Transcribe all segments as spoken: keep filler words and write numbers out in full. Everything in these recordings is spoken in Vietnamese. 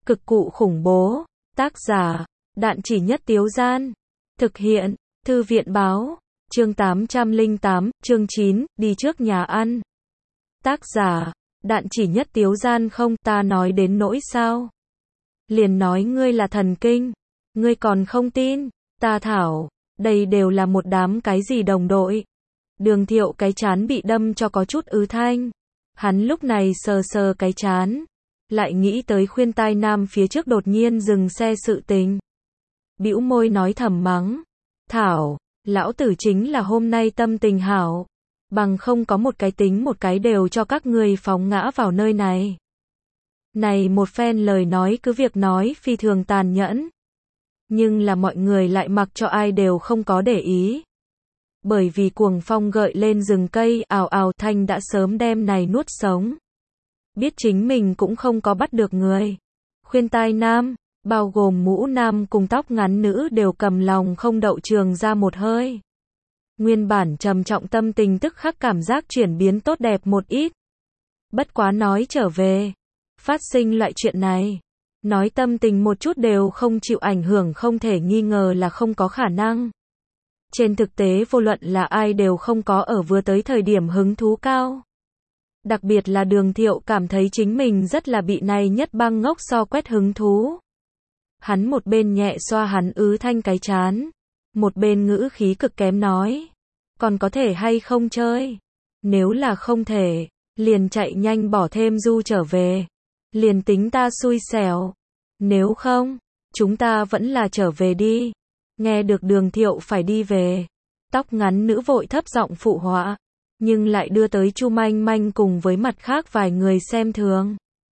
Cực cụ khủng bố. Tác giả, Đạn Chỉ Nhất Tiếu Gian. Thực hiện, Thư viện báo. Chương tám trăm lẻ tám, chương chín, đi trước nhà ăn. Tác giả, Đạn Chỉ Nhất Tiếu Gian. Không, ta nói đến nỗi sao? Liền nói ngươi là thần kinh. Ngươi còn không tin. Ta thảo, đây đều là một đám cái gì đồng đội. Đường Thiệu cái chán bị đâm cho có chút ứ thanh. Hắn lúc này sờ sờ cái chán. Lại nghĩ tới Khuyên Tai Nam phía trước đột nhiên dừng xe sự tình. Bĩu môi nói thầm mắng. Thảo, lão tử chính là hôm nay tâm tình hảo. Bằng không có một cái tính một cái đều cho các người phóng ngã vào nơi này. Này một phen lời nói cứ việc nói phi thường tàn nhẫn. Nhưng là mọi người lại mặc cho ai đều không có để ý. Bởi vì cuồng phong gợi lên rừng cây, ào ào thanh đã sớm đem này nuốt sống. Biết chính mình cũng không có bắt được người. Khuyên Tai Nam, bao gồm mũ nam cùng tóc ngắn nữ đều cầm lòng không đậu trường ra một hơi. Nguyên bản trầm trọng tâm tình tức khắc cảm giác chuyển biến tốt đẹp một ít. Bất quá nói trở về, phát sinh loại chuyện này, nói tâm tình một chút đều không chịu ảnh hưởng không thể nghi ngờ là không có khả năng. Trên thực tế vô luận là ai đều không có ở vừa tới thời điểm hứng thú cao. Đặc biệt là Đường Thiệu cảm thấy chính mình rất là bị này nhất băng ngốc so quét hứng thú. Hắn một bên nhẹ xoa hắn ứ thanh cái chán, một bên ngữ khí cực kém nói. Còn có thể hay không chơi? Nếu là không thể, liền chạy nhanh bỏ thêm du trở về. Liền tính ta xui xẻo. Nếu không, chúng ta vẫn là trở về đi. Nghe được Đường Thiệu phải đi về. Tóc ngắn nữ vội thấp giọng phụ họa. Nhưng lại đưa tới Chu Manh Manh cùng với mặt khác vài người xem thường.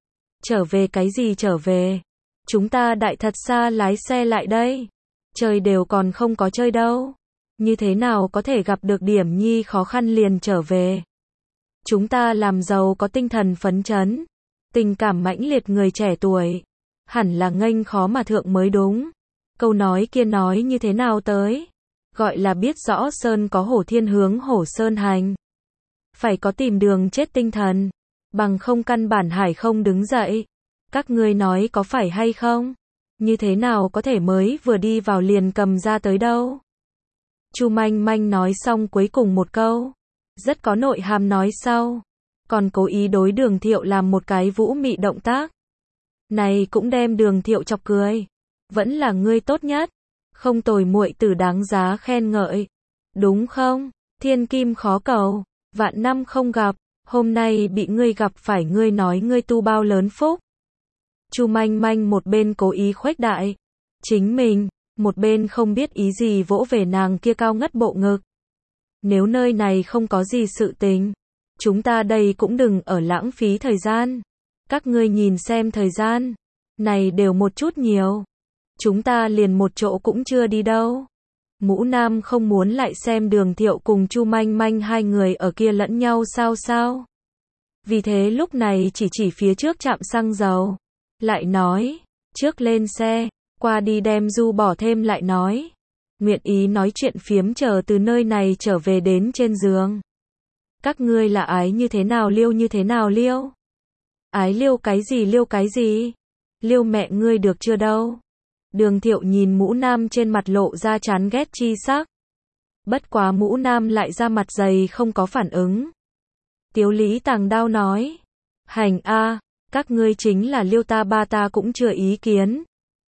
Trở về cái gì trở về? Chúng ta đại thật xa lái xe lại đây. Chơi đều còn không có chơi đâu. Như thế nào có thể gặp được điểm nhi khó khăn liền trở về? Chúng ta làm giàu có tinh thần phấn chấn. Tình cảm mãnh liệt người trẻ tuổi. Hẳn là nghênh khó mà thượng mới đúng. Câu nói kia nói như thế nào tới? Gọi là biết rõ sơn có hổ thiên hướng hổ sơn hành. Phải có tìm đường chết tinh thần. Bằng không căn bản hải không đứng dậy. Các ngươi nói có phải hay không? Như thế nào có thể mới vừa đi vào liền cầm ra tới đâu? Chu Manh Manh nói xong cuối cùng một câu. Rất có nội hàm nói sau. Còn cố ý đối Đường Thiệu làm một cái vũ mị động tác. Này cũng đem Đường Thiệu chọc cười. Vẫn là ngươi tốt nhất. Không tồi muội tử đáng giá khen ngợi. Đúng không? Thiên kim khó cầu. Vạn năm không gặp. Hôm nay bị ngươi gặp phải ngươi nói ngươi tu bao lớn phúc. Chu Manh Manh một bên cố ý khuếch đại. Chính mình. Một bên không biết ý gì vỗ về nàng kia cao ngất bộ ngực. Nếu nơi này không có gì sự tình. Chúng ta đây cũng đừng ở lãng phí thời gian. Các ngươi nhìn xem thời gian. Này đều một chút nhiều. Chúng ta liền một chỗ cũng chưa đi đâu. Mũ nam không muốn lại xem Đường Thiệu cùng Chu Manh Manh hai người ở kia lẫn nhau sao sao. Vì thế lúc này chỉ chỉ phía trước trạm xăng dầu. Lại nói, trước lên xe, qua đi đem du bỏ thêm lại nói. Nguyện ý nói chuyện phiếm chờ từ nơi này trở về đến trên giường. Các ngươi là ái như thế nào liêu như thế nào liêu? Ái liêu cái gì liêu cái gì? Liêu mẹ ngươi được chưa đâu? Đường Thiệu nhìn mũ nam trên mặt lộ ra chán ghét chi sắc. Bất quá mũ nam lại ra mặt dày không có phản ứng. Tiếu Lý tàng đao nói. Hành a, các ngươi chính là liêu ta ba ta cũng chưa ý kiến.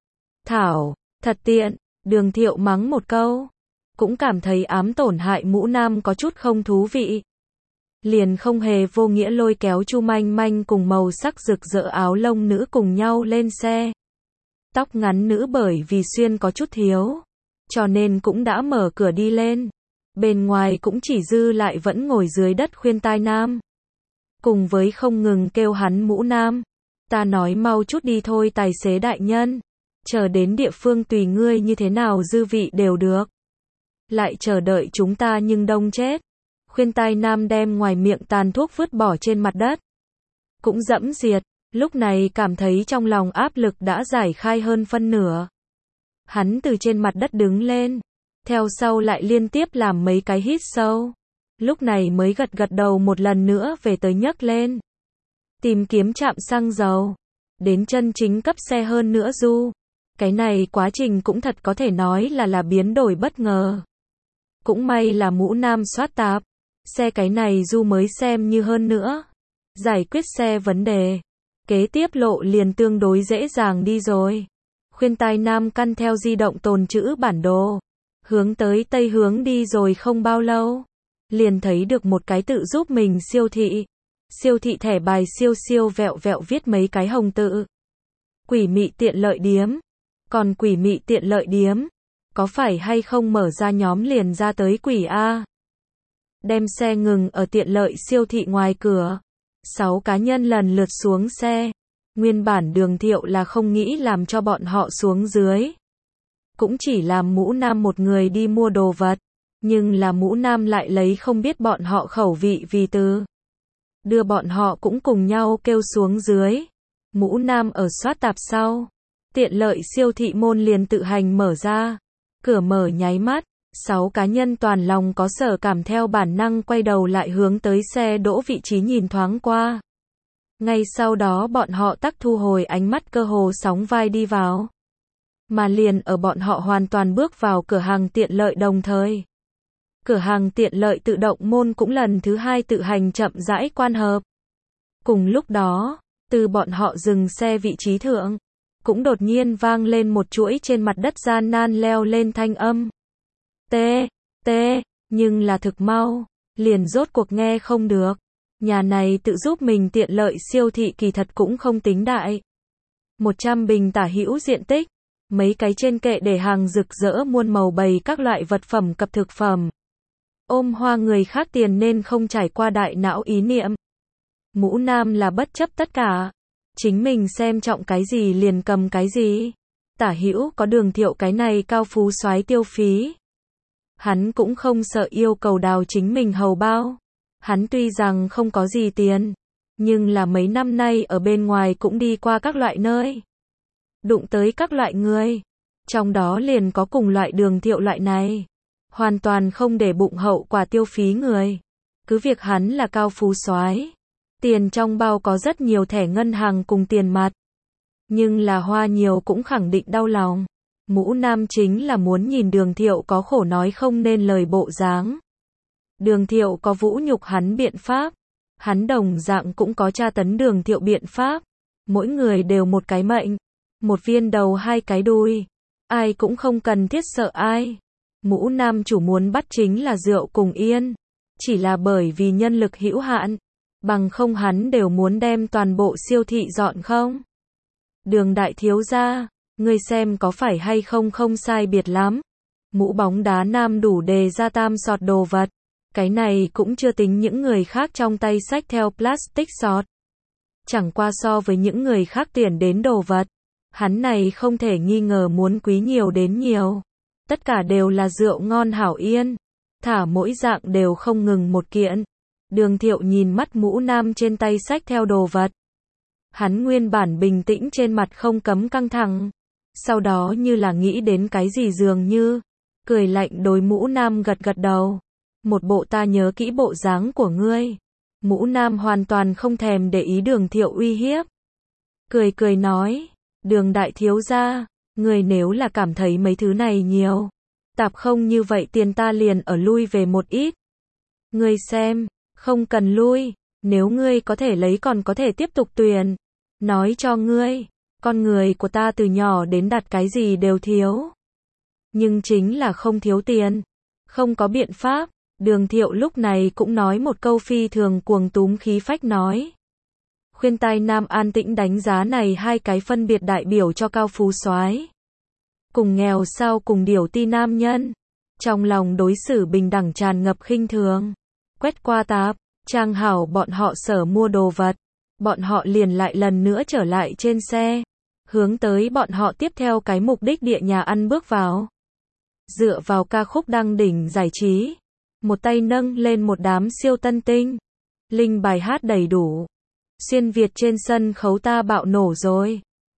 Thảo, thật tiện, Đường Thiệu mắng một câu. Cũng cảm thấy ám tổn hại mũ nam có chút không thú vị. Liền không hề vô nghĩa lôi kéo Chu Manh Manh cùng màu sắc rực rỡ áo lông nữ cùng nhau lên xe. Tóc ngắn nữ bởi vì xuyên có chút thiếu. Cho nên cũng đã mở cửa đi lên. Bên ngoài cũng chỉ dư lại vẫn ngồi dưới đất Khuyên Tai Nam. Cùng với không ngừng kêu hắn mũ nam. Ta nói mau chút đi thôi tài xế đại nhân. Chờ đến địa phương tùy ngươi như thế nào dư vị đều được. Lại chờ đợi chúng ta nhưng đông chết. Khuyên Tai Nam đem ngoài miệng tàn thuốc vứt bỏ trên mặt đất. Cũng dẫm diệt. Lúc này cảm thấy trong lòng áp lực đã giải khai hơn phân nửa. Hắn từ trên mặt đất đứng lên. Theo sau lại liên tiếp làm mấy cái hít sâu. Lúc này mới gật gật đầu một lần nữa về tới nhấc lên. Tìm kiếm trạm xăng dầu. đến chân chính cấp xe hơn nữa du. Cái này quá trình cũng thật có thể nói là là biến đổi bất ngờ. Cũng may là Mũ Nam soát tạp. Xe cái này du mới xem như hơn nữa. Giải quyết xe vấn đề. Kế tiếp lộ liền tương đối dễ dàng đi rồi. Khuyên tai Nam căn theo di động tồn trữ bản đồ. Hướng tới tây hướng đi rồi không bao lâu. Liền thấy được một cái tự giúp mình siêu thị. Siêu thị thẻ bài siêu siêu vẹo vẹo viết mấy cái hồng tự. Quỷ mị tiện lợi điếm. Còn quỷ mị tiện lợi điếm. Có phải hay không mở ra nhóm liền ra tới quỷ A. Đem xe ngừng ở tiện lợi siêu thị ngoài cửa. Sáu cá nhân lần lượt xuống xe. Nguyên bản Đường Thiệu là không nghĩ làm cho bọn họ xuống dưới. Cũng chỉ làm Mũ Nam một người đi mua đồ vật. Nhưng là Mũ Nam lại lấy không biết bọn họ khẩu vị vì từ. Đưa bọn họ cũng cùng nhau kêu xuống dưới. Mũ Nam ở soát tạp sau. Tiện lợi siêu thị môn liền tự hành mở ra. Cửa mở nháy mắt. Sáu cá nhân toàn lòng có sở cảm theo bản năng quay đầu lại hướng tới xe đỗ vị trí nhìn thoáng qua. Ngay sau đó bọn họ tắc thu hồi ánh mắt cơ hồ sóng vai đi vào. Mà liền ở bọn họ hoàn toàn bước vào cửa hàng tiện lợi đồng thời. Cửa hàng tiện lợi tự động môn cũng lần thứ hai tự hành chậm rãi quan hợp. Cùng lúc đó, từ bọn họ dừng xe vị trí thượng, cũng đột nhiên vang lên một chuỗi trên mặt đất gian nan leo lên thanh âm. Tê, tê, nhưng là thực mau, liền rốt cuộc nghe không được. Nhà này tự giúp mình tiện lợi siêu thị kỳ thật cũng không tính đại. một trăm bình tả hữu diện tích, mấy cái trên kệ để hàng rực rỡ muôn màu bày các loại vật phẩm cập thực phẩm. Ôm hoa người khác tiền nên không trải qua đại não ý niệm. Mũ Nam là bất chấp tất cả. Chính mình xem trọng cái gì liền cầm cái gì. Tả hữu có Đường Thiệu cái này cao phú soái tiêu phí. Hắn cũng không sợ yêu cầu đào chính mình hầu bao. Hắn tuy rằng không có gì tiền, nhưng là mấy năm nay ở bên ngoài cũng đi qua các loại nơi. Đụng tới các loại người. Trong đó liền có cùng loại Đường Thiệu loại này. Hoàn toàn không để bụng hậu quả tiêu phí người. Cứ việc hắn là cao phú soái, tiền trong bao có rất nhiều thẻ ngân hàng cùng tiền mặt. Nhưng là hoa nhiều cũng khẳng định đau lòng. Mũ Nam chính là muốn nhìn Đường Thiệu có khổ nói không nên lời bộ dáng. Đường Thiệu có vũ nhục hắn biện pháp. Hắn đồng dạng cũng có tra tấn Đường Thiệu biện pháp. Mỗi người đều một cái mệnh. Một viên đầu hai cái đuôi. Ai cũng không cần thiết sợ ai. Mũ Nam chủ muốn bắt chính là rượu cùng yên. Chỉ là bởi vì nhân lực hữu hạn. Bằng không hắn đều muốn đem toàn bộ siêu thị dọn không. Đường đại thiếu gia, ngươi xem có phải hay không không sai biệt lắm. Mũ bóng đá Nam đủ đề ra tam sọt đồ vật. Cái này cũng chưa tính những người khác trong tay xách theo plastic sọt. Chẳng qua so với những người khác tuyển đến đồ vật. Hắn này không thể nghi ngờ muốn quý nhiều đến nhiều. Tất cả đều là rượu ngon hảo yên. Thả mỗi dạng đều không ngừng một kiện. Đường Thiệu nhìn mắt Mũ Nam trên tay xách theo đồ vật. Hắn nguyên bản bình tĩnh trên mặt không cấm căng thẳng. Sau đó như là nghĩ đến cái gì dường như. Cười lạnh đối Mũ Nam gật gật đầu. Một bộ ta nhớ kỹ bộ dáng của ngươi. Mũ Nam hoàn toàn không thèm để ý Đường Thiệu uy hiếp. Cười cười nói. Đường đại thiếu gia, người nếu là cảm thấy mấy thứ này nhiều. Tạp không như vậy tiền ta liền ở lui về một ít. Ngươi xem, không cần lui. Nếu ngươi có thể lấy còn có thể tiếp tục tuyển. Nói cho ngươi, con người của ta từ nhỏ đến đặt cái gì đều thiếu. Nhưng chính là không thiếu tiền. Không có biện pháp. Đường Thiệu lúc này cũng nói một câu phi thường cuồng túm khí phách nói. Khuyên tai Nam an tĩnh đánh giá này hai cái phân biệt đại biểu cho cao phú soái. Cùng nghèo sao cùng điểu ti nam nhân. Trong lòng đối xử bình đẳng tràn ngập khinh thường. Quét qua tạp, trang hảo bọn họ sở mua đồ vật. Bọn họ liền lại lần nữa trở lại trên xe. Hướng tới bọn họ tiếp theo cái mục đích địa nhà ăn bước vào. Dựa vào ca khúc đăng đỉnh giải trí. Một tay nâng lên một đám siêu tân tinh. Linh bài hát đầy đủ. Xuyên Việt trên sân khấu ta bạo nổ rồi.